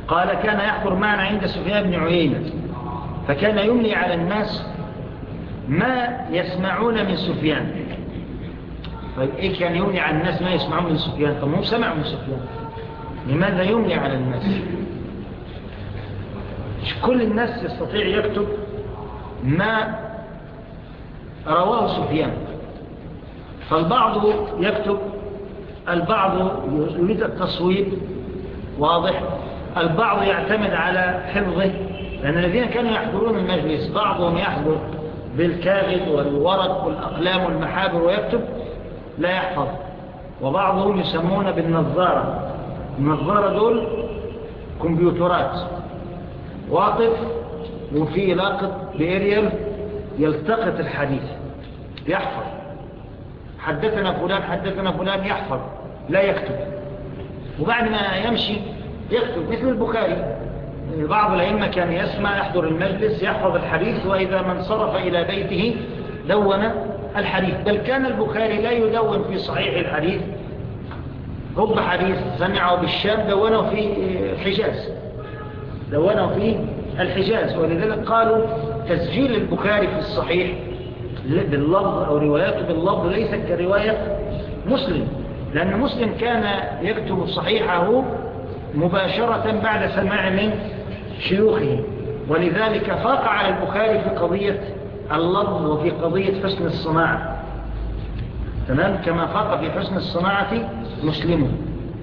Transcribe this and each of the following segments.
قال كان يحضر معنا عند سفيان بن عيينة فكان يملي على الناس ما يسمعون من سفيان. طيب إيه كان يملي على الناس ما يسمعون من سفيان؟ طب هم سمعوا من سفيان، لماذا يملي على الناس؟ مش كل الناس يستطيع يكتب ما رواه سفيان، فالبعض يكتب، البعض يريد التصويب، واضح، البعض يعتمد على حفظه، لأن الذين كانوا يحضرون المجلس بعضهم يحضر بالكاغذ والورق والأقلام والمحابر ويكتب لا يحفظ، وبعضهم يسمون بالنظارة. النظارة دول كمبيوترات واقف وفي لاقط بإريال يلتقط الحديث يحفظ، حدثنا فلان حدثنا فلان، يحفظ لا يكتب، وبعد ما يمشي يكتب مثل البخاري. بعض الأئمة كان يسمع يحضر المجلس يحفظ الحديث، وإذا من صرف إلى بيته دون الحديث. بل كان البخاري لا يدون في صحيح الحديث، رب حديث سمعه بالشام دونه في الحجاز، دونه في الحجاز. ولذلك قالوا تسجيل البخاري في الصحيح باللفظ أو رواياته باللفظ ليست كرواية مسلم، لأن مسلم كان يكتب صحيحه مباشرة بعد سماع من شيوخه، ولذلك فاق على البخاري في قضية اللفظ وفي قضية حسن الصناعة، تمام، كما فاق في حسن الصناعة مسلم.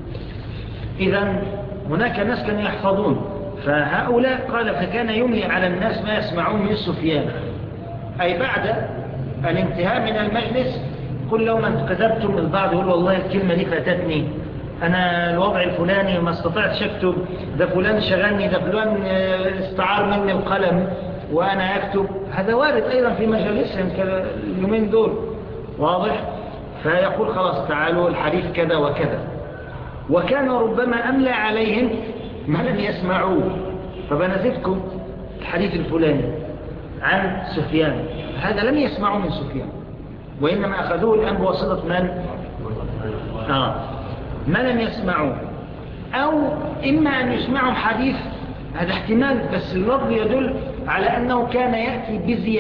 إذن هناك ناس كانوا يحفظون، فهؤلاء قال فكان يملي على الناس ما يسمعون من سفيان، أي بعد الانتهاء من المجلس كل يوم كتبتم، البعض يقول والله الكلمة دي فاتتني، أنا الوضع الفلاني ما استطعتش أكتب، ده فلان شغلني، ده فلان استعار مني القلم وأنا أكتب. هذا وارد أيضا في مجالسهم اليومين دول، واضح. فيقول خلاص تعالوا الحديث كذا وكذا، وكان ربما أملى عليهم ما لم يسمعوه، فبنزدكم الحديث الفلاني عن سفيان، هذا لم يسمعوا من سفيان، وإنما أخذوه الآن بواسطة من؟ ما لم يسمعوا، أو إما أن يسمعوا حديث، هذا احتمال، بس اللفظ يدل على أنه كان يأتي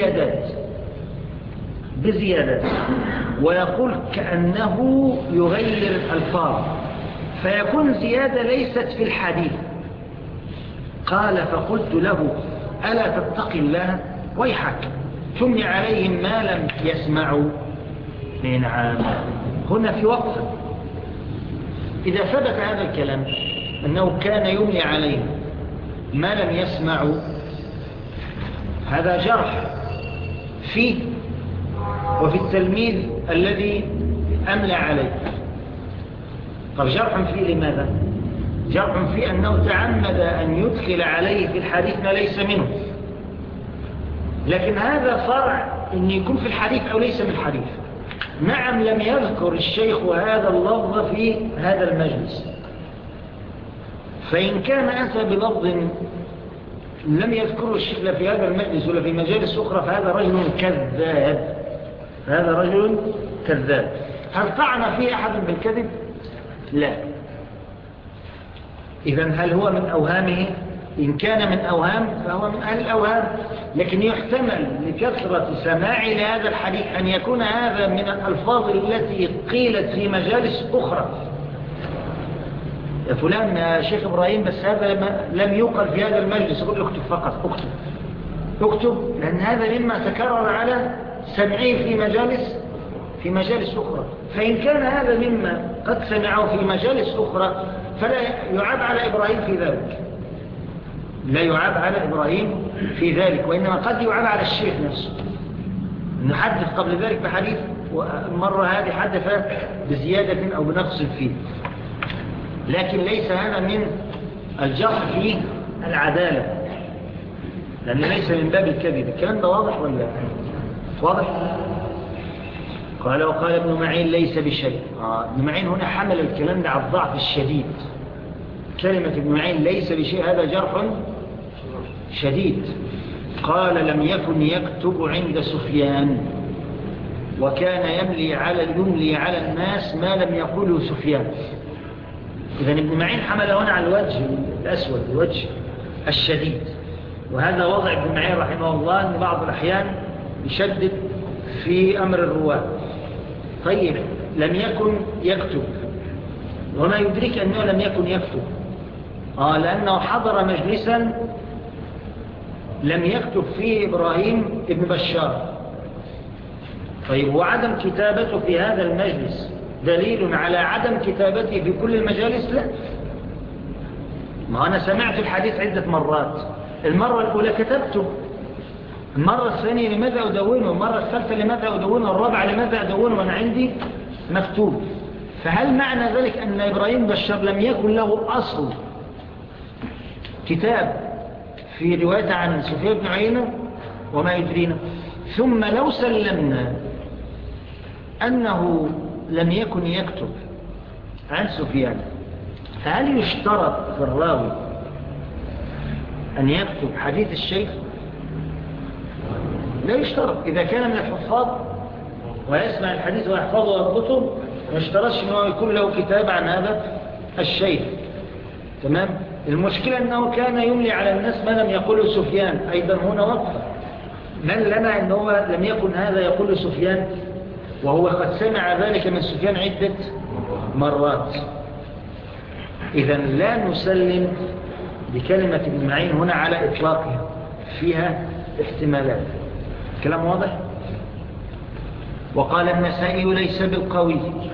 بزيادات ويقول كأنه يغير الألفاظ، فيكون زيادة ليست في الحديث. قال فقلت له ألا تتقي الله ويحك تملي عليهم ما لم يسمعوا. نعم، هنا في وقف. إذا ثبت هذا الكلام أنه كان يملي عليهم ما لم يسمعوا، هذا جرح فيه وفي التلميذ الذي أملى عليه. طب جرح فيه لماذا؟ جرح فيه أنه تعمد أن يدخل عليه في الحديث ما ليس منه، لكن هذا فرع أن يكون في الحديث أو ليس من الحديث. نعم، لم يذكر الشيخ هذا اللفظ في هذا المجلس، فإن كان أتى بلفظ لم يذكره الشيخ لا في هذا المجلس ولا في مجالس أخرى فهذا رجل كذاب، هذا رجل كذاب. هل طعن فيه أحد بالكذب؟ لا. إذن هل هو من أوهامه؟ إن كان من أوهام فهو من أهل الأوهام، لكن يحتمل لكثرة سماع لهذا الحديث أن يكون هذا من الألفاظ التي قيلت في مجالس أخرى. يا فلان يا شيخ إبراهيم، بس هذا لم يقل في هذا المجلس، يقول اكتب فقط، اكتب، لأن هذا مما تكرر على سمعه في مجالس أخرى. فإن كان هذا مما قد سمعه في مجالس أخرى فلا يعاب على إبراهيم في ذلك، لا يعاب على إبراهيم في ذلك، وإنما قد يعاب على الشيخ نفسه، نحدث قبل ذلك بحديث والمرة هذه حدث بزيادة أو بنقص فيه، لكن ليس هذا من الجرح في العدالة، لأن ليس من باب الكذب. الكلام ده واضح ولا واضح؟ قال وقال ابن معين ليس بشيء. ابن معين هنا حمل الكلام ده على الضعف الشديد. كلمة ابن معين ليس بشيء هذا جرح شديد. قال لم يكن يكتب عند سفيان، وكان يملي على الناس ما لم يقوله سفيان. إذن ابن معين حمل هنا على الوجه الأسود الوجه الشديد. وهذا وضع ابن معين رحمه الله، أن بعض الأحيان يشدد في أمر الرواة. طيب لم يكن يكتب، وما يدرك أنه لم يكن يكتب؟ لأنه حضر مجلسا لم يكتب فيه إبراهيم ابن بشار. طيب وعدم كتابته في هذا المجلس دليل على عدم كتابته في كل المجالس؟ لا. ما أنا سمعت الحديث عدة مرات، المرة الأولى كتبته، المرة الثانية لماذا أدونه، المرة الثالثة لماذا أدونه، الرابعة لماذا أدونه وأنا عندي مكتوب؟ فهل معنى ذلك أن إبراهيم بشار لم يكن له أصل كتاب في رواية عن سفيان بن عيينة؟ وما يدرينا. ثم لو سلمنا أنه لم يكن يكتب عن سفيان، فهل يشترط في الراوي أن يكتب حديث الشيخ؟ لا يشترط. إذا كان من الحفاظ ويسمع الحديث ويحفظه ويضبطه، ما يشترطش أنه يكون له كتاب عن هذا الشيخ. تمام. المشكلة أنه كان يملي على الناس ما لم يقوله سفيان. أيضا هنا وقفة، من لنا أنه لم يكن هذا يقول سفيان وهو قد سمع ذلك من سفيان عدة مرات. إذن لا نسلم بكلمة ابن معين هنا على إطلاقها، فيها احتمالات. كلام واضح؟ وقال النسائي ليس بالقوي.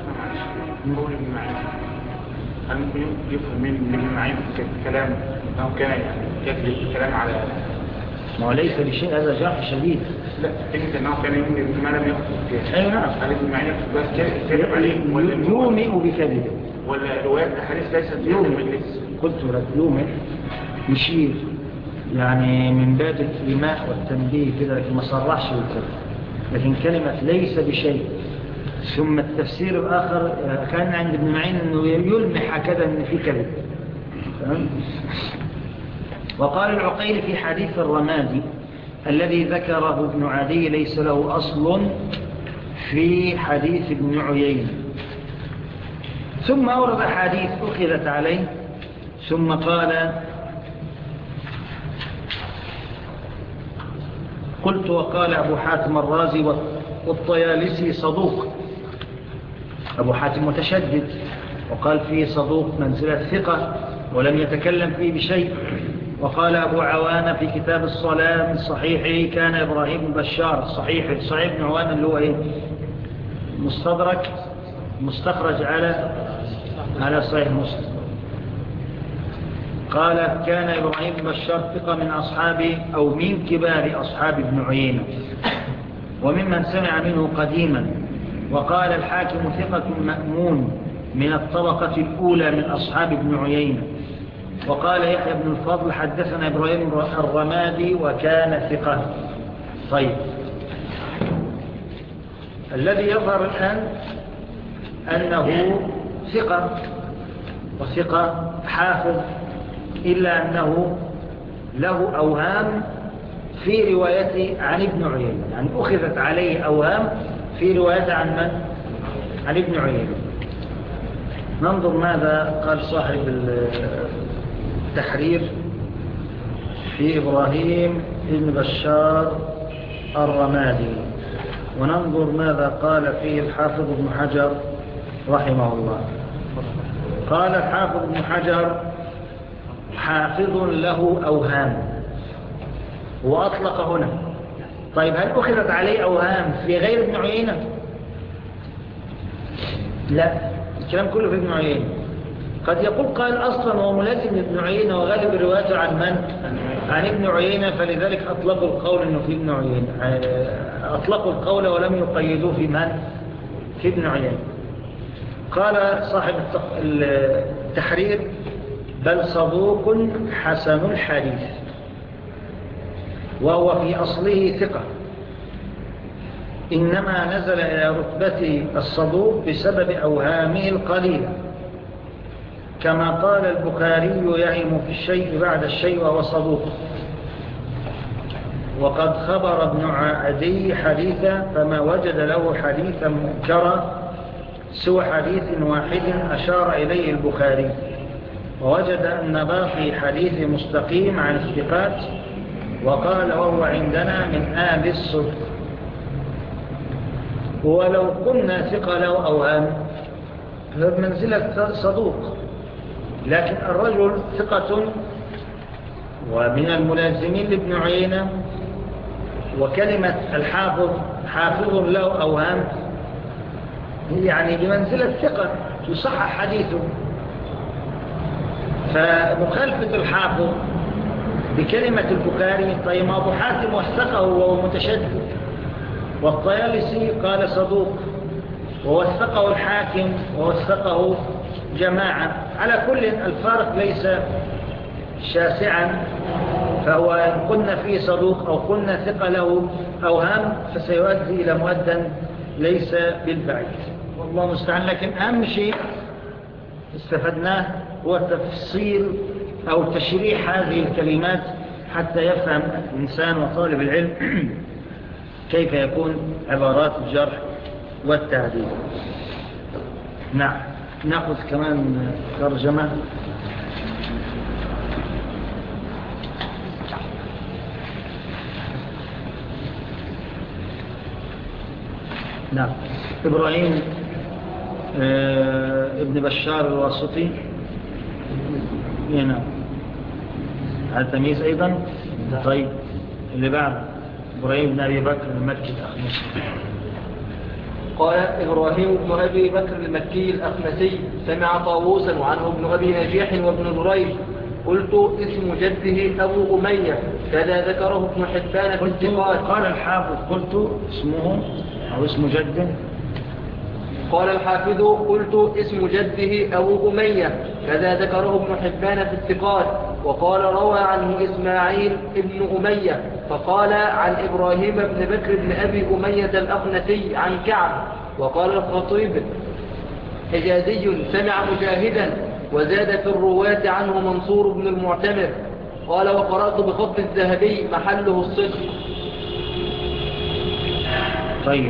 هل ممكن يفهم من ابن معين في الكلام أنه كان يكذب الكلام على ما هو ليس بشيء، هذا جرح شديد. لا، كلمة أنه كان يؤمن بما لم يكتب فيها. أيوة نعم. هل ابن معين بس كذب عليه يومئ بكذبه، ولا روايات الحديث ليست في هذا المجلس؟ قلت لك يومئ يشير يعني من باب الإيماء والتنبيه كده، لكن ما صرحش بالكذب. لكن كلمة ليس بشيء. ثم التفسير الآخر كان عند ابن معين أنه يلمح كذا أن في كذب. وقال العقيل في حديث الرمادي الذي ذكره ابن عدي ليس له أصل في حديث ابن عيينة. ثم أورد حديث أخذت عليه، ثم قال: قلت وقال أبو حاتم الرازي والطيالسي صدوق. أبو حاتم متشدد وقال فيه صدوق منزلة ثقة ولم يتكلم فيه بشيء. وقال أبو عوانة في كتاب الصلاة من صحيحه كان إبراهيم بشار. صحيح ابن عوانة اللي هو مستدرك مستخرج على صحيح مسلم. قال كان إبراهيم بشار ثقة من أصحاب أو من كبار أصحاب ابن عيينة وممن سمع منه قديما. وقال الحاكم ثقة مأمون من الطبقة الأولى من أصحاب ابن عيينة. وقال يحيى بن الفضل حدثنا إبراهيم الرمادي وكان ثقة. طيب، الذي يظهر الآن أنه ثقة وثقة حافظ، إلا أنه له أوهام في روايته عن ابن عيينة، يعني أخذت عليه أوهام في روايته عن من؟ عن ابن عيينة. ننظر ماذا قال صاحب التحرير في إبراهيم ابن بشار الرمادي، وننظر ماذا قال فيه الحافظ ابن حجر رحمه الله. قال الحافظ ابن حجر: حافظ له أوهام، وأطلق هنا. طيب هل أخذت عليه أوهام في غير ابن عيينة؟ لا، الكلام كله في ابن عيينة. قد يقول قال أصلا هو ملازم لابن عيينة وغالب روايته عن من؟ عن ابن عيينة، فلذلك أطلقوا القول أنه في ابن عيينة، أطلقوا القول ولم يقيدوه في من؟ في ابن عيينة. قال صاحب التحرير: بل صدوق حسن الحديث، وهو في أصله ثقة، إنما نزل إلى رتبة الصدوق بسبب أوهامه القليلة، كما قال البخاري: يهم في الشيء بعد الشيء وهو صدوق. وقد خبر ابن عدي حديثا فما وجد له حديثا منكرا سوى حديث واحد أشار إليه البخاري. ووجد أن باقي حديث مستقيم عن الثقات، وقال وهو عندنا من آل الصدق. ولو قلنا ثقة له أوهام بمنزلة صدوق، لكن الرجل ثقة ومن الملازمين لابن عيينة، وكلمة الحافظ حافظ له أوهام يعني بمنزلة ثقة يصحح حديثه. فمخالفة الحافظ بكلمة البخاري، طيب أبو حاتم وثقه وهو متشدد، والطيالسي قال صدوق ووثقه الحاكم ووثقه جماعة. على كل الفارق ليس شاسعا، فهو إن قلنا فيه صدوق أو قلنا ثقة له أوهام فسيؤدي إلى مؤدا ليس بالبعيد، والله مستعان. لكن أهم شيء استفدناه هو تفصيل أو تشريح هذه الكلمات حتى يفهم الإنسان وطالب العلم كيف يكون عبارات الجرح والتعديل. نعم، نأخذ كمان ترجمة. نعم، إبراهيم ابن بشار الواسطي. نعم، هذا تمييز أيضا. طيب اللي بعد إبراهيم بن أبي بكر المكي الأخمسي. قال إبراهيم بن أبي بكر المكي الأخمسي سمع طاووسا وعنه ابن أبي نجيح وابن جريج. قلت اسم جده أبو أمية، كذا ذكره ابن حبان في الثقات. قال الحافظ قلت اسمه أو اسم جده. قال الحافظ قلت اسم جده أبو أمية، كذا ذكره ابن حبان في الثقات. وقال روى عنه إسماعيل ابن أمية، فقال عن إبراهيم بن بكر بن أبي أمية الأخنسي عن كعب. وقال الخطيب حجازي سمع مجاهدا، وزاد في الرواة عنه منصور بن المعتمر. قال وقرأت بخط الذهبي محله الصدق. طيب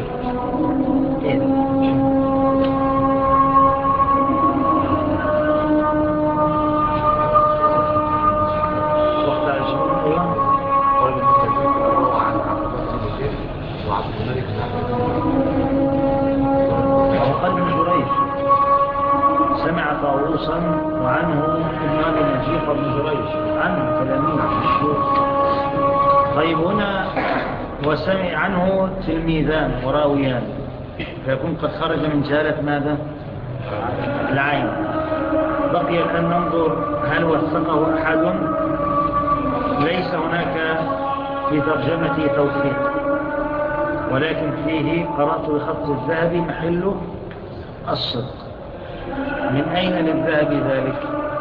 سمع طاووسا وعنه ابن أبي نجيح وابن جريج عنه تلاميذ الشيوخ. طيب هنا وسمع عنه تلميذان وراويان، فيكون قد خرج من جهالة ماذا؟ العين. بقي أن ننظر هل وثقه أحد. ليس هناك في ترجمته توثيق، ولكن فيه قرأت بخط الذهب محله الصدق. من أين للذهب ذلك؟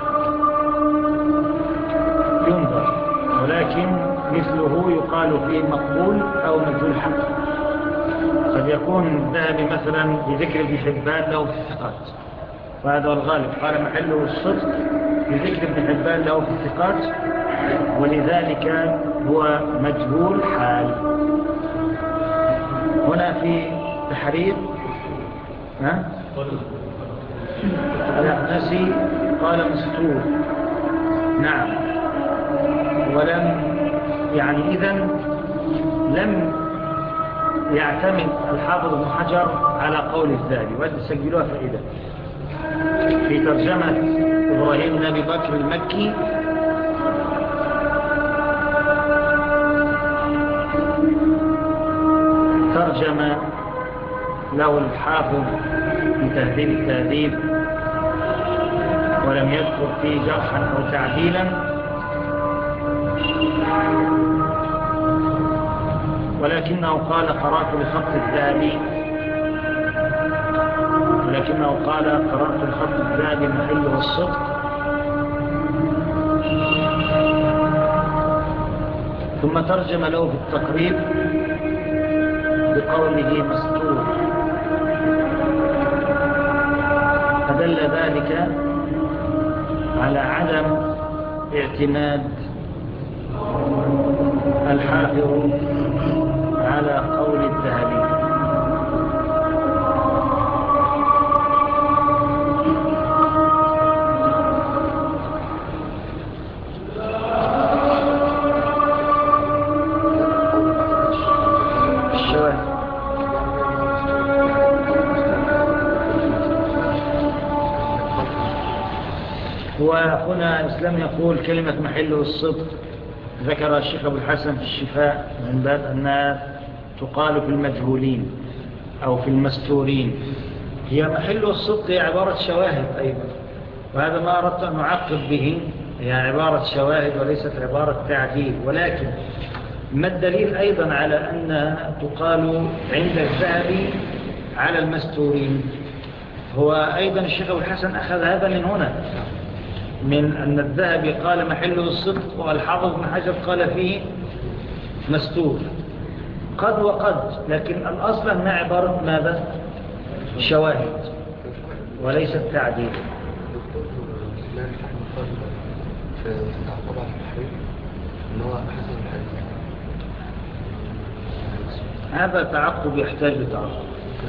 ينظر، ولكن مثله يقال فيه مقبول أو مجهول حق. قد يكون الذهب مثلا بذكر ابن حبان له في الثقات، وهذا الغالب. قال محله الصدق بذكر ابن حبان له في الثقات، ولذلك هو مجهول حال. هنا في تحرير الأخنسي قال مستور. نعم، ولم يعني إذن لم يعتمد الحافظ ابن حجر على قول الذهبي، وتسجلوها فائدة في ترجمة إبراهيم بن أبي بكر المكي. ترجم له الحافظ في تهذيب التهذيب، ولم يذكر فيه جرحا أو تعديلا، ولكنه قال قرأت بخط الذهبي، محله الصدق. ثم ترجم له في التقريب بقوله مستور، فدل ذلك على عدم اعتماد الحافظ على قول الذهبي. هنا الإسلام يقول كلمة محله الصدق ذكر الشيخ أبو الحسن في الشفاء من باب أنها تقال في المجهولين أو في المستورين. هي محل الصدق هي عبارة شواهد أيضا، وهذا ما أردت أن أعقب به، هي عبارة شواهد وليست عبارة تعديل. ولكن ما الدليل أيضا على أن تقال عند الذهبي على المستورين؟ هو أيضا الشيخ أبو الحسن أخذ هذا من هنا، من أن الذهبي قال محله الصدق والحافظ بن حجر قال فيه مستور. قد وقد، لكن الأصل أنها عبارة ماذا؟ شواهد وليست تعديل. هذا تعقب يحتاج لتعقب.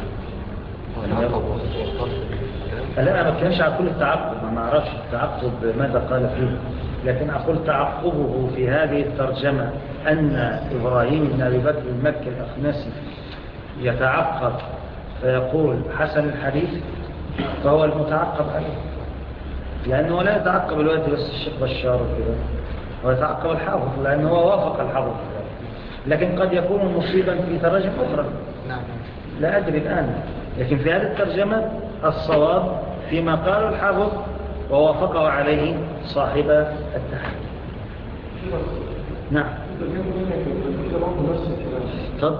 لا، أنا ما كانش على كل التعقب، ما أعرفش التعقب ماذا قال فيه، لكن أقول تعقبه في هذه الترجمة أن إبراهيم بن أبي بكر المكي الأخنسي يتعقب فيقول حسن الحديث، فهو المتعقب عليه، لأنه لا يتعقب الوقت بس الشيخ بشار وكذا، هو يتعقب الحافظ لأنه هو وافق الحافظ، لكن قد يكون مصيبا في تراجم أخرى لا أدري الآن. لكن في هذه الترجمة الصواب فيما قاله الحافظ ووافقه عليه صاحب التحقيق. نعم تفضل.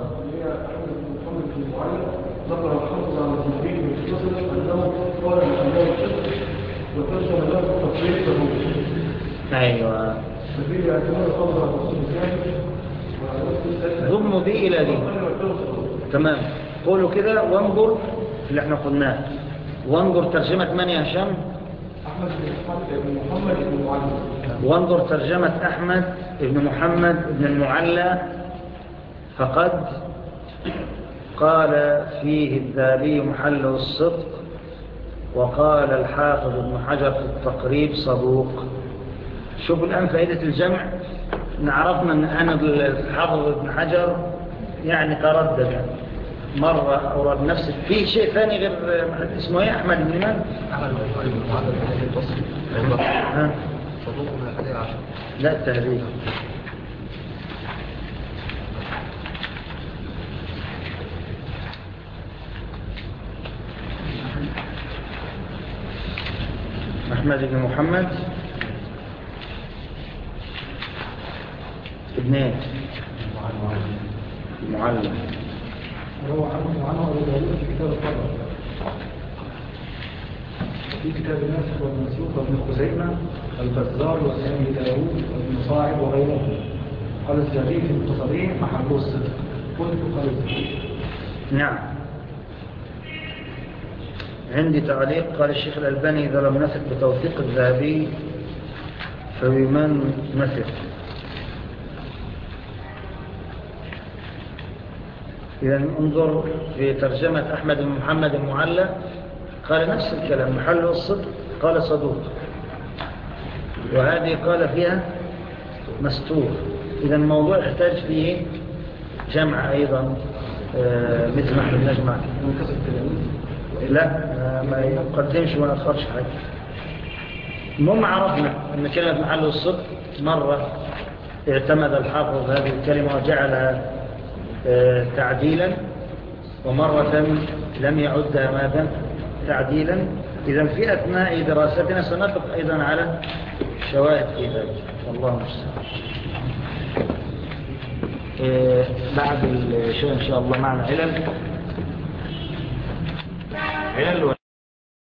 ذكر الحافظ على التنبيه المتصل أنه قال الأنبياء الشرك وترجم له التفريق له. أيوة، ففيه اعتماد الحافظ على الرسول الثاني ضم دي إلى دي. تمام، قولوا كده وانظر اللي احنا قلناه. وانظر ترجمة من يا هشام؟ أحمد بن محمد بن المعلى. وانظر ترجمة أحمد بن محمد بن المعلى. فقد قال فيه الذهبي محله الصدق، وقال الحافظ ابن حجر في التقريب صدوق. شوفوا الآن فائدة الجمع. عرفنا أن الحافظ ابن حجر يعني تردد مرة أورد نفسه في شيء ثاني غير اسمه ايه؟ أحمد بن من؟ أحمد بن المعلى البصري صدوقنا عليه عشر. لا التهذيب. أحمد بن محمد ابن ايه؟ المعلم. روى عنه أبو داود في كتاب الطبع، وفي كتاب الناسخ والمنسوخ وابن خزيمة البزار والثاني داود وابن صاعد وغيرهم. قال الزهري في المختصرين محله الصدق. قلت قال الزهري. نعم، عندي تعليق. قال الشيخ الألباني إذا لم نثق بتوثيق الذهبي فبمن نثق؟ إذا انظر في ترجمة أحمد بن محمد المعلى قال نفس الكلام محله الصدق، قال صدوق، وهذه قال فيها مستور. إذا الموضوع يحتاج فيه جمع أيضا مثل ما احنا بنجمع. لا ما يقدمش وما يأخرش حاجة. المهم عرفنا أن كلمة محله الصدق مرة اعتمد الحافظ هذه الكلمة وجعلها تعديلا، ومرة لم يعدها ماذا تعديلا. إذا في أثناء دراستنا سنطلق أيضا على شواهد في ذلك. والله مستعان. بعد الشيء إن شاء الله معنا علل